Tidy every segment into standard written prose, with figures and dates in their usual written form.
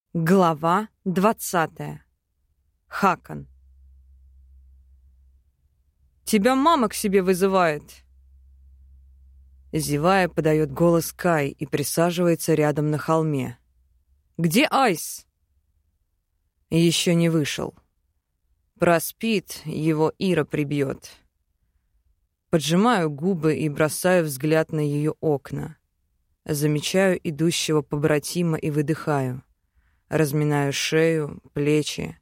Глава 20. Хакон. «Тебя мама к себе вызывает!» Зевая, подает голос Кай и присаживается рядом на холме. «Где Айс?» Еще не вышел. Проспит, его Ира прибьет. Поджимаю губы и бросаю взгляд на ее окна. Замечаю идущего побратима и выдыхаю. Разминаю шею, плечи.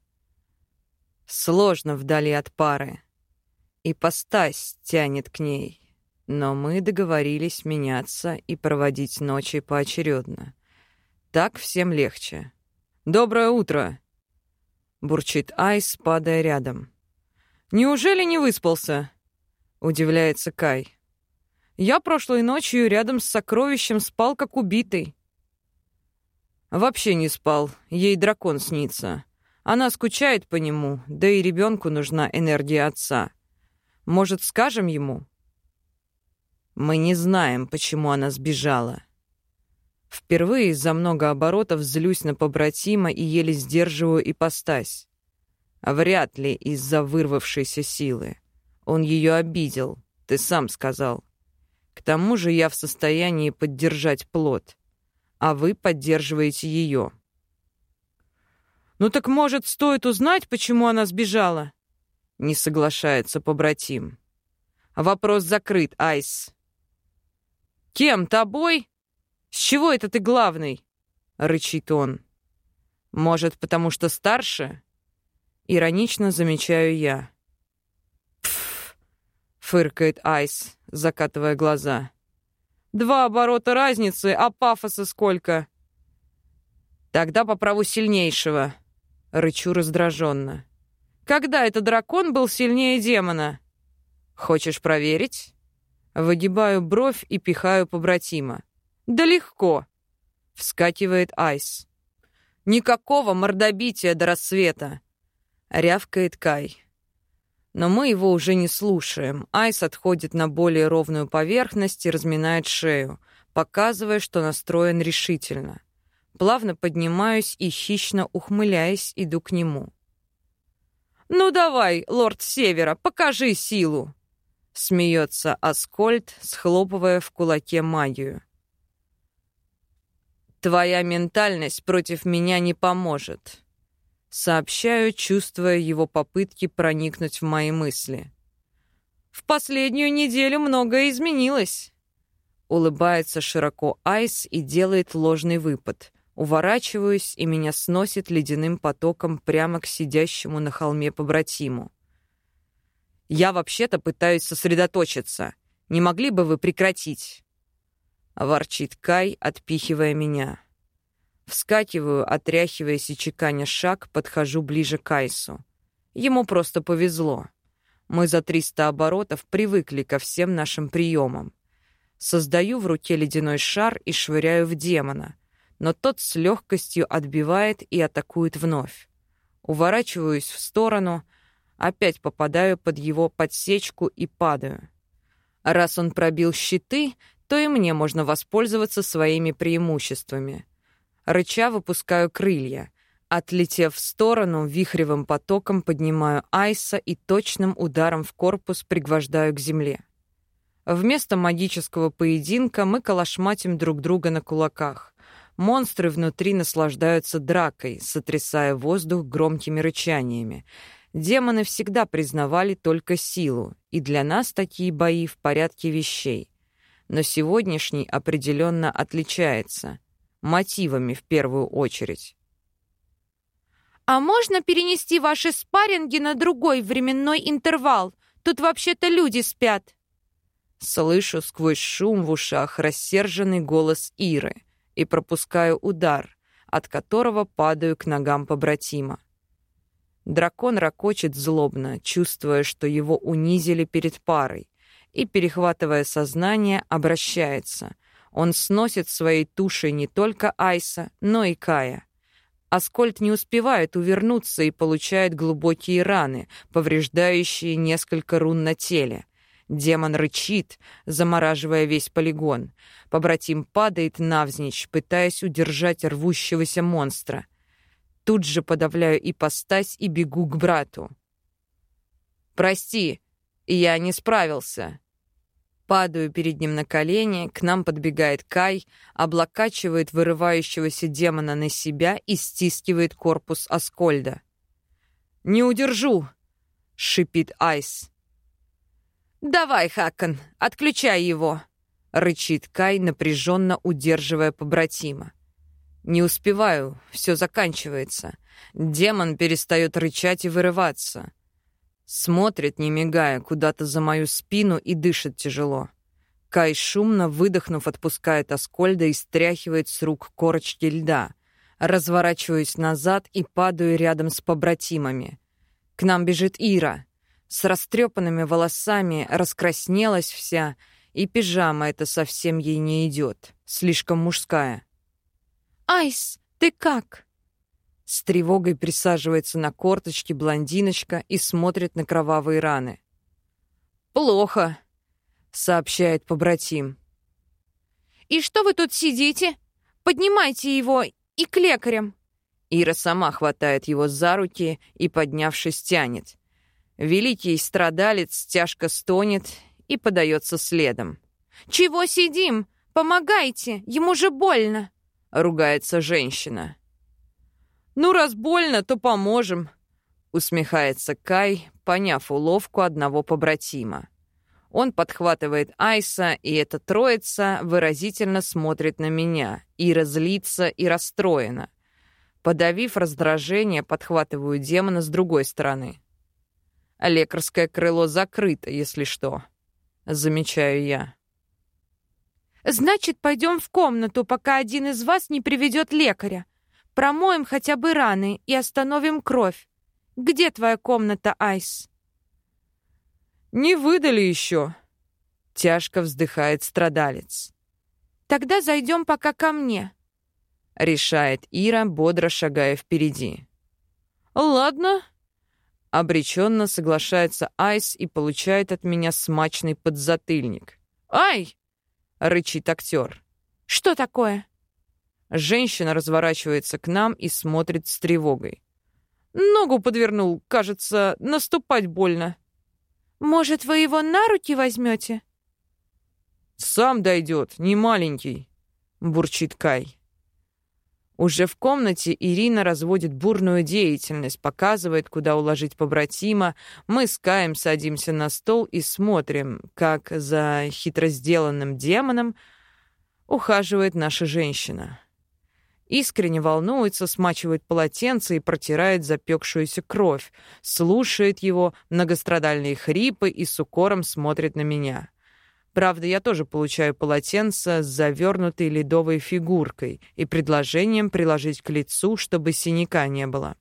Сложно вдали от пары. Ипостась тянет к ней. Но мы договорились меняться и проводить ночи поочередно. Так всем легче. «Доброе утро!» — бурчит Айс, падая рядом. «Неужели не выспался?» — удивляется Кай. «Я прошлой ночью рядом с сокровищем спал, как убитый». Вообще не спал, ей дракон снится. Она скучает по нему, да и ребенку нужна энергия отца. Может, скажем ему? Мы не знаем, почему она сбежала. Впервые за много оборотов злюсь на побратима и еле сдерживаю ипостась. Вряд ли из-за вырвавшейся силы. Он ее обидел, ты сам сказал. К тому же я в состоянии поддержать плод. А вы поддерживаете ее. «Ну так, может, стоит узнать, почему она сбежала?» Не соглашается побратим. «Вопрос закрыт, Айс». «Кем? Тобой? С чего это ты главный?» — рычит он. «Может, потому что старше?» Иронично замечаю я. «Пф!» — фыркает Айс, закатывая глаза. 2 оборота разницы, а пафоса сколько? Тогда по праву сильнейшего, рычу раздраженно. Когда этот дракон был сильнее демона? Хочешь проверить? Выгибаю бровь и пихаю побратима. Да легко, вскакивает Айс. Никакого мордобития до рассвета, рявкает Кай. Но мы его уже не слушаем. Айс отходит на более ровную поверхность и разминает шею, показывая, что настроен решительно. Плавно поднимаюсь и, хищно ухмыляясь, иду к нему. «Ну давай, лорд Севера, покажи силу!» Смеется Аскольд, схлопывая в кулаке магию. «Твоя ментальность против меня не поможет». Сообщаю, чувствуя его попытки проникнуть в мои мысли. «В последнюю неделю многое изменилось», — улыбается широко Айс и делает ложный выпад. Уворачиваюсь, и меня сносит ледяным потоком прямо к сидящему на холме побратиму. «Я вообще-то пытаюсь сосредоточиться. Не могли бы вы прекратить?» — ворчит Кай, отпихивая меня. Вскакиваю, отряхиваясь и чеканя шаг, подхожу ближе к Айсу. Ему просто повезло. Мы за 300 оборотов привыкли ко всем нашим приемам. Создаю в руке ледяной шар и швыряю в демона, но тот с легкостью отбивает и атакует вновь. Уворачиваюсь в сторону, опять попадаю под его подсечку и падаю. Раз он пробил щиты, то и мне можно воспользоваться своими преимуществами. Рыча выпускаю крылья. Отлетев в сторону, вихревым потоком поднимаю Айса и точным ударом в корпус пригвождаю к земле. Вместо магического поединка мы калашматим друг друга на кулаках. Монстры внутри наслаждаются дракой, сотрясая воздух громкими рычаниями. Демоны всегда признавали только силу, и для нас такие бои в порядке вещей. Но сегодняшний определенно отличается. Мотивами в первую очередь. «А можно перенести ваши спарринги на другой временной интервал? Тут вообще-то люди спят». Слышу сквозь шум в ушах рассерженный голос Иры и пропускаю удар, от которого падаю к ногам побратима. Дракон ракочет злобно, чувствуя, что его унизили перед парой, и, перехватывая сознание, обращается. Он сносит своей тушей не только Айса, но и Кая. Аскольд не успевает увернуться и получает глубокие раны, повреждающие несколько рун на теле. Демон рычит, замораживая весь полигон. Побратим падает навзничь, пытаясь удержать рвущегося монстра. Тут же подавляю ипостась и бегу к брату. «Прости, я не справился». Падаю перед ним на колени, к нам подбегает Кай, облокачивает вырывающегося демона на себя и стискивает корпус Аскольда. «Не удержу!» — шипит Айс. «Давай, Хакон, отключай его!» — рычит Кай, напряженно удерживая побратима. Не успеваю, все заканчивается. Демон перестает рычать и вырываться. Смотрит, не мигая, куда-то за мою спину и дышит тяжело. Кай, шумно выдохнув, отпускает Аскольда и стряхивает с рук корочки льда. Разворачиваюсь назад и падаю рядом с побратимами. К нам бежит Ира. С растрепанными волосами, раскраснелась вся, и пижама эта совсем ей не идет, слишком мужская. «Айс, ты как?» С тревогой присаживается на корточки блондиночка и смотрит на кровавые раны. «Плохо», — сообщает побратим. «И что вы тут сидите? Поднимайте его и к лекарям». Ира сама хватает его за руки и, поднявшись, тянет. Великий страдалец тяжко стонет и подается следом. «Чего сидим? Помогайте, ему же больно!» — ругается женщина. «Ну, раз больно, то поможем», — усмехается Кай, поняв уловку одного побратима. Он подхватывает Айса, и эта троица выразительно смотрит на меня, и злится, и расстроена. Подавив раздражение, подхватываю демона с другой стороны. «Лекарское крыло закрыто, если что», — замечаю я. «Значит, пойдем в комнату, пока один из вас не приведет лекаря. Промоем хотя бы раны и остановим кровь. Где твоя комната, Айс?» «Не выдали еще», — тяжко вздыхает страдалец. «Тогда зайдем пока ко мне», — решает Ира, бодро шагая впереди. «Ладно», — обреченно соглашается Айс и получает от меня смачный подзатыльник. «Ай!» — рычит актер. «Что такое?» Женщина разворачивается к нам и смотрит с тревогой. «Ногу подвернул, кажется, наступать больно». «Может, вы его на руки возьмете?» «Сам дойдет, не маленький», — бурчит Кай. Уже в комнате Ирина разводит бурную деятельность, показывает, куда уложить побратима. Мы с Каем садимся на стол и смотрим, как за хитро сделанным демоном ухаживает наша женщина. Искренне волнуется, смачивает полотенце и протирает запекшуюся кровь, слушает его многострадальные хрипы и с укором смотрит на меня. Правда, я тоже получаю полотенце с завернутой ледовой фигуркой и предложением приложить к лицу, чтобы синяка не было.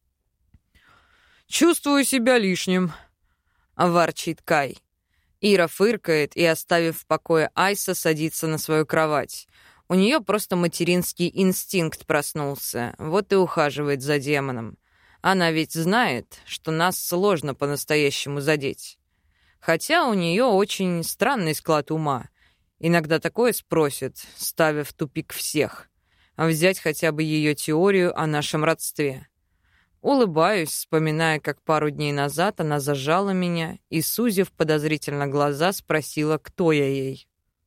«Чувствую себя лишним», — ворчит Кай. Ира фыркает и, оставив в покое Айса, садится на свою кровать. У нее просто материнский инстинкт проснулся, вот и ухаживает за демоном. Она ведь знает, что нас сложно по-настоящему задеть. Хотя у нее очень странный склад ума. Иногда такое спросит, ставя в тупик всех. А взять хотя бы ее теорию о нашем родстве. Улыбаюсь, вспоминая, как пару дней назад она зажала меня и, сузив подозрительно глаза, спросила, кто я ей.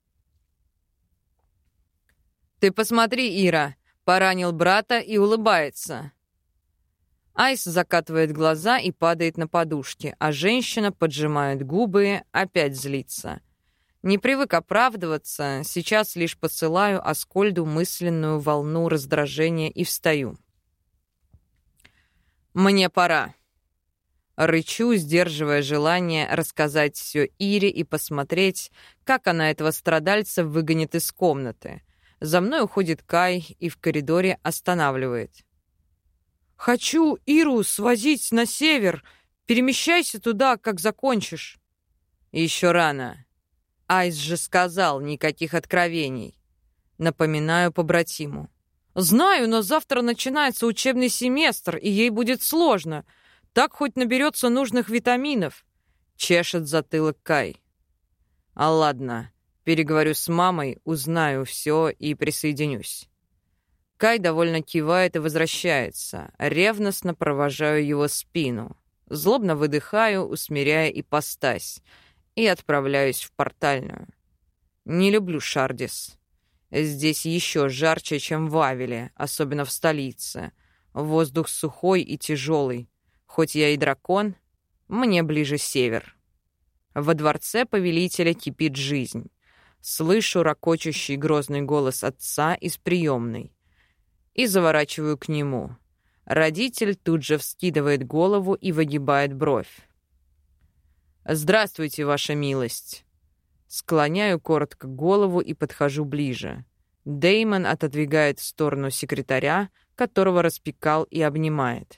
«Ты посмотри, Ира!» — поранил брата и улыбается. Айс закатывает глаза и падает на подушки, а женщина поджимает губы, опять злится. Не привык оправдываться, сейчас лишь посылаю Аскольду мысленную волну раздражения и встаю. «Мне пора». Рычу, сдерживая желание рассказать все Ире и посмотреть, как она этого страдальца выгонит из комнаты. За мной уходит Кай и в коридоре останавливает. «Хочу Иру свозить на север. Перемещайся туда, как закончишь». «Еще рано. Айс же сказал, никаких откровений». Напоминаю побратиму. «Знаю, но завтра начинается учебный семестр, и ей будет сложно. Так хоть наберется нужных витаминов», — чешет затылок Кай. «А ладно, переговорю с мамой, узнаю все и присоединюсь». Кай довольно кивает и возвращается. Ревностно провожаю его спину. Злобно выдыхаю, усмиряя ипостась, и отправляюсь в портальную. Не люблю Шардис. Здесь еще жарче, чем в Авеле, особенно в столице. Воздух сухой и тяжелый. Хоть я и дракон, мне ближе север. Во дворце повелителя кипит жизнь. Слышу ракочущий грозный голос отца из приемной. И заворачиваю к нему. Родитель тут же вскидывает голову и выгибает бровь. «Здравствуйте, ваша милость!» Склоняю коротко голову и подхожу ближе. Дэймон отодвигает в сторону секретаря, которого распекал и обнимает.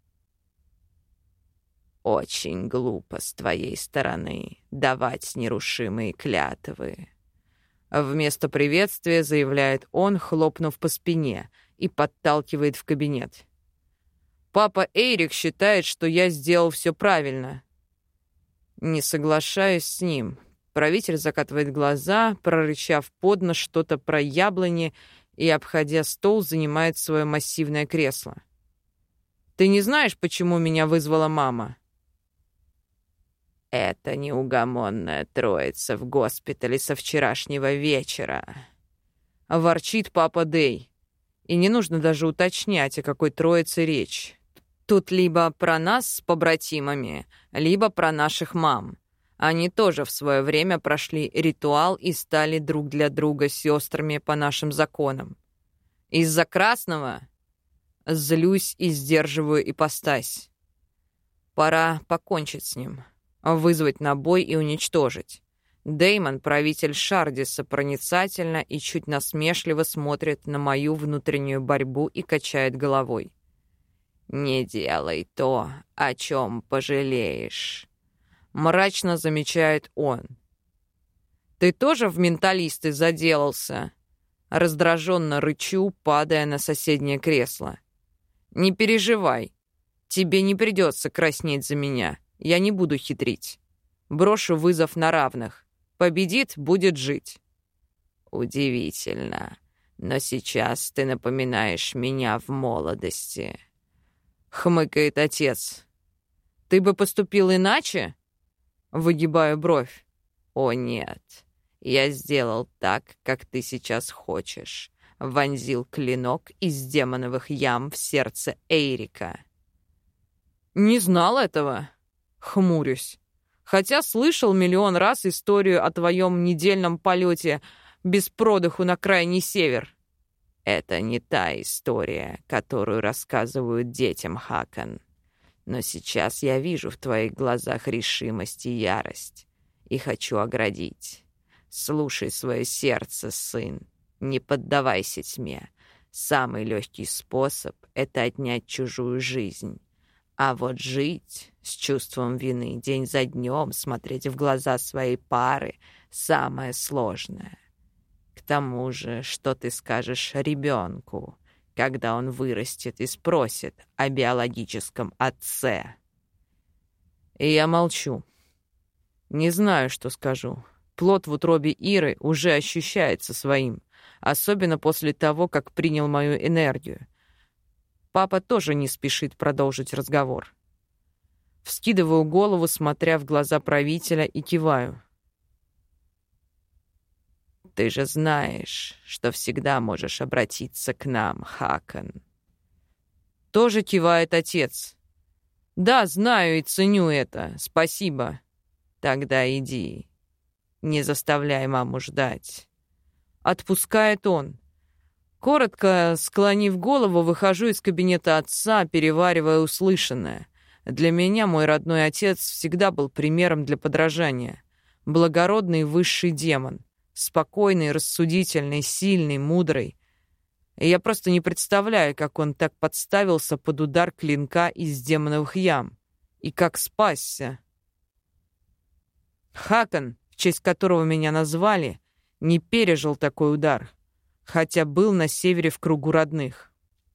«Очень глупо с твоей стороны давать нерушимые клятвы». Вместо приветствия заявляет он, хлопнув по спине, и подталкивает в кабинет. «Папа Эйрик считает, что я сделал все правильно». Не соглашаюсь с ним. Правитель закатывает глаза, прорычав под нос что-то про яблони и, обходя стол, занимает свое массивное кресло. «Ты не знаешь, почему меня вызвала мама?» «Это неугомонная троица в госпитале со вчерашнего вечера», — ворчит папа Дэй. И не нужно даже уточнять, о какой троице речь. Тут либо про нас с побратимами, либо про наших мам. Они тоже в свое время прошли ритуал и стали друг для друга сестрами по нашим законам. Из-за красного злюсь и сдерживаю ипостась. Пора покончить с ним, вызвать на бой и уничтожить. Дэймон, правитель Шардиса, проницательно и чуть насмешливо смотрит на мою внутреннюю борьбу и качает головой. «Не делай то, о чем пожалеешь», — мрачно замечает он. «Ты тоже в менталисты заделался?» Раздраженно рычу, падая на соседнее кресло. «Не переживай, тебе не придется краснеть за меня, я не буду хитрить. Брошу вызов на равных. Победит — будет жить». «Удивительно, но сейчас ты напоминаешь меня в молодости», — хмыкает отец. «Ты бы поступил иначе?» Выгибаю бровь. «О нет, я сделал так, как ты сейчас хочешь». Вонзил клинок из демоновых ям в сердце Эйрика. «Не знал этого», — хмурюсь. «Хотя слышал миллион раз историю о твоем недельном полете без продыху на крайний север». «Это не та история, которую рассказывают детям, Хакон. Но сейчас я вижу в твоих глазах решимость и ярость, и хочу оградить. Слушай свое сердце, сын, не поддавайся тьме. Самый легкий способ — это отнять чужую жизнь. А вот жить с чувством вины день за днем, смотреть в глаза своей пары — самое сложное. К тому же, что ты скажешь ребенку, когда он вырастет и спросит о биологическом отце?» И я молчу. Не знаю, что скажу. Плод в утробе Иры уже ощущается своим, особенно после того, как принял мою энергию. Папа тоже не спешит продолжить разговор. Вскидываю голову, смотря в глаза правителя, и киваю. «Ты же знаешь, что всегда можешь обратиться к нам, Хакон». Тоже кивает отец. «Да, знаю и ценю это. Спасибо». «Тогда иди. Не заставляй маму ждать». Отпускает он. Коротко склонив голову, выхожу из кабинета отца, переваривая услышанное. Для меня мой родной отец всегда был примером для подражания. Благородный высший демон. Спокойный, рассудительный, сильный, мудрый. И я просто не представляю, как он так подставился под удар клинка из демоновых ям. И как спасся. Хакон, в честь которого меня назвали, не пережил такой удар, хотя был на севере в кругу родных.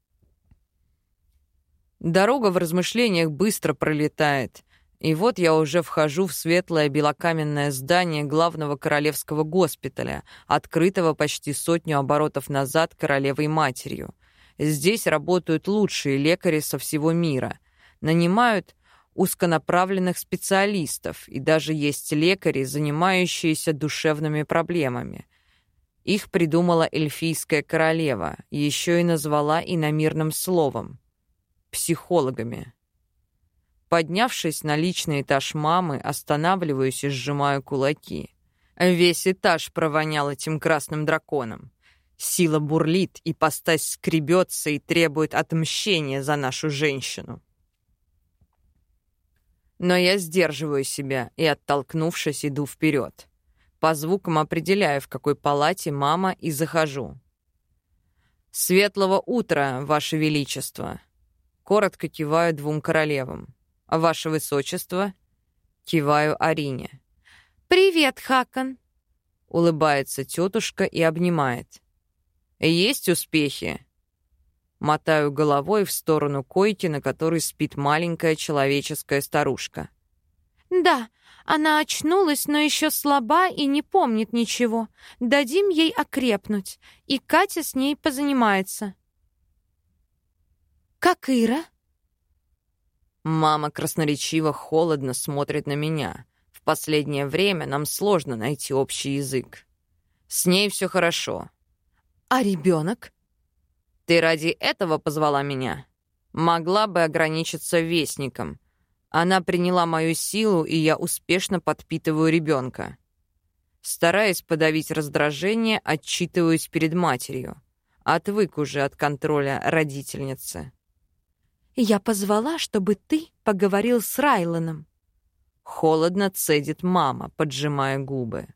Дорога в размышлениях быстро пролетает, и вот я уже вхожу в светлое белокаменное здание главного королевского госпиталя, открытого почти 100 оборотов назад королевой-матерью. Здесь работают лучшие лекари со всего мира, нанимают узконаправленных специалистов, и даже есть лекари, занимающиеся душевными проблемами. Их придумала эльфийская королева, еще и назвала иномирным словом — психологами. Поднявшись на личный этаж мамы, останавливаюсь и сжимаю кулаки. Весь этаж провонял этим красным драконом. Сила бурлит, ипостась скребется и требует отмщения за нашу женщину. Но я сдерживаю себя и, оттолкнувшись, иду вперед. По звукам определяю, в какой палате мама, и захожу. «Светлого утра, Ваше Величество!» Коротко киваю двум королевам. «Ваше Высочество!» Киваю Арине. «Привет, Хакон!» Улыбается тетушка и обнимает. «Есть успехи?» Мотаю головой в сторону койки, на которой спит маленькая человеческая старушка. «Да, она очнулась, но еще слаба и не помнит ничего. Дадим ей окрепнуть, и Катя с ней позанимается». «Как Ира?» Мама красноречиво холодно смотрит на меня. В последнее время нам сложно найти общий язык. С ней все хорошо. «А ребенок?» Ты ради этого позвала меня? Могла бы ограничиться вестником. Она приняла мою силу, и я успешно подпитываю ребенка. Стараясь подавить раздражение, отчитываюсь перед матерью. Отвык уже от контроля родительницы. «Я позвала, чтобы ты поговорил с Райланом». Холодно цедит мама, поджимая губы.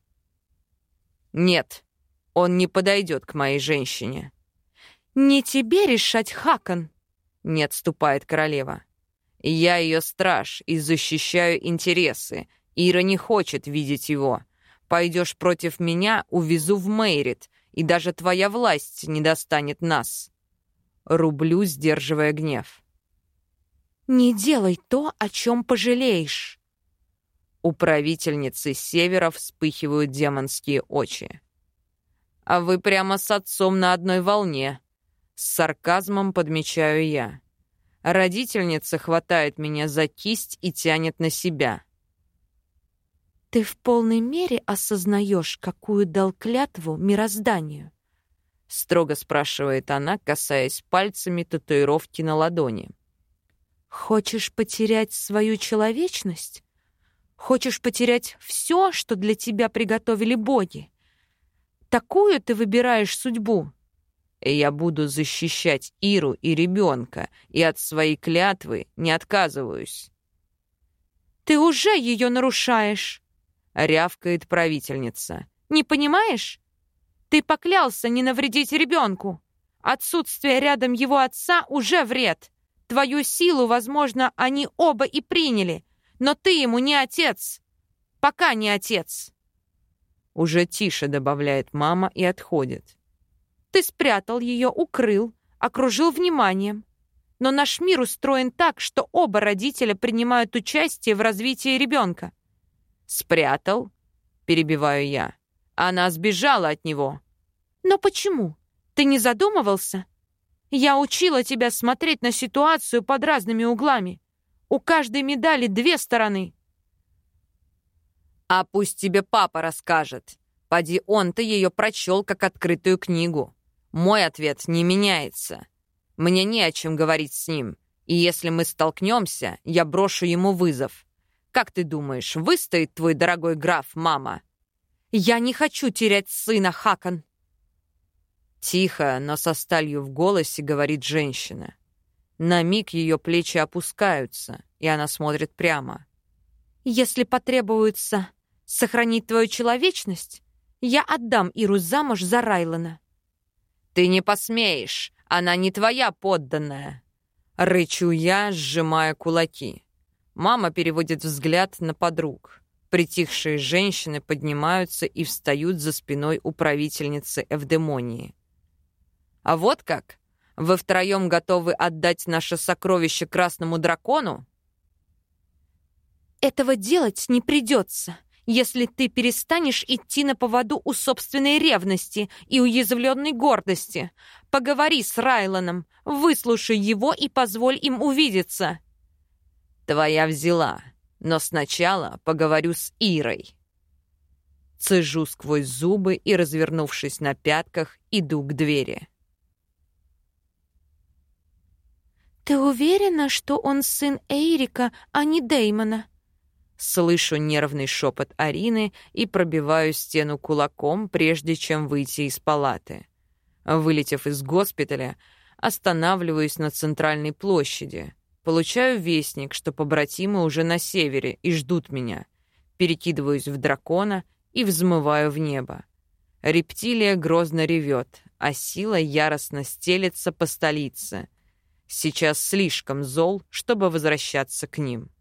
«Нет, он не подойдет к моей женщине». «Не тебе решать, Хакон!» — не отступает королева. «Я ее страж и защищаю интересы. Ира не хочет видеть его. Пойдешь против меня — увезу в Мейрит, и даже твоя власть не достанет нас». Рублю, сдерживая гнев. «Не делай то, о чем пожалеешь». У правительницы Севера вспыхивают демонские очи. «А вы прямо с отцом на одной волне», — с сарказмом подмечаю я. Родительница хватает меня за кисть и тянет на себя. «Ты в полной мере осознаешь, какую дал клятву мирозданию?» — строго спрашивает она, касаясь пальцами татуировки на ладони. «Хочешь потерять свою человечность? Хочешь потерять все, что для тебя приготовили боги? Такую ты выбираешь судьбу?» И я буду защищать Иру и ребенка, и от своей клятвы не отказываюсь. «Ты уже ее нарушаешь!» — рявкает правительница. «Не понимаешь? Ты поклялся не навредить ребенку. Отсутствие рядом его отца уже вред. Твою силу, возможно, они оба и приняли, но ты ему не отец. Пока не отец». Уже тише добавляет мама и отходит. «Ты спрятал ее, укрыл, окружил вниманием. Но наш мир устроен так, что оба родителя принимают участие в развитии ребенка». «Спрятал?» — перебиваю я. «Она сбежала от него». «Но почему? Ты не задумывался? Я учила тебя смотреть на ситуацию под разными углами. У каждой медали две стороны». «А пусть тебе папа расскажет. Поди он-то ее прочел как открытую книгу. Мой ответ не меняется. Мне не о чем говорить с ним, и если мы столкнемся, я брошу ему вызов. Как ты думаешь, выстоит твой дорогой граф, мама?» «Я не хочу терять сына, Хакон!» Тихо, но со сталью в голосе говорит женщина. На миг ее плечи опускаются, и она смотрит прямо. «Если потребуется сохранить твою человечность, я отдам Иру замуж за Райлана». «Ты не посмеешь! Она не твоя подданная!» Рычу я, сжимая кулаки. Мама переводит взгляд на подруг. Притихшие женщины поднимаются и встают за спиной управительницы Эвдемонии. «А вот как? Вы втроем готовы отдать наше сокровище красному дракону?» «Этого делать не придется. если ты перестанешь идти на поводу у собственной ревности и уязвленной гордости. Поговори с Райланом, выслушай его и позволь им увидеться». «Твоя взяла, но сначала поговорю с Ирой». Цежу сквозь зубы и, развернувшись на пятках, иду к двери. «Ты уверена, что он сын Эйрика, а не Дэймона?» Слышу нервный шепот Арины и пробиваю стену кулаком, прежде чем выйти из палаты. Вылетев из госпиталя, останавливаюсь на центральной площади. Получаю вестник, что побратимы уже на севере и ждут меня. Перекидываюсь в дракона и взмываю в небо. Рептилия грозно ревет, а сила яростно стелется по столице. Сейчас слишком зол, чтобы возвращаться к ним.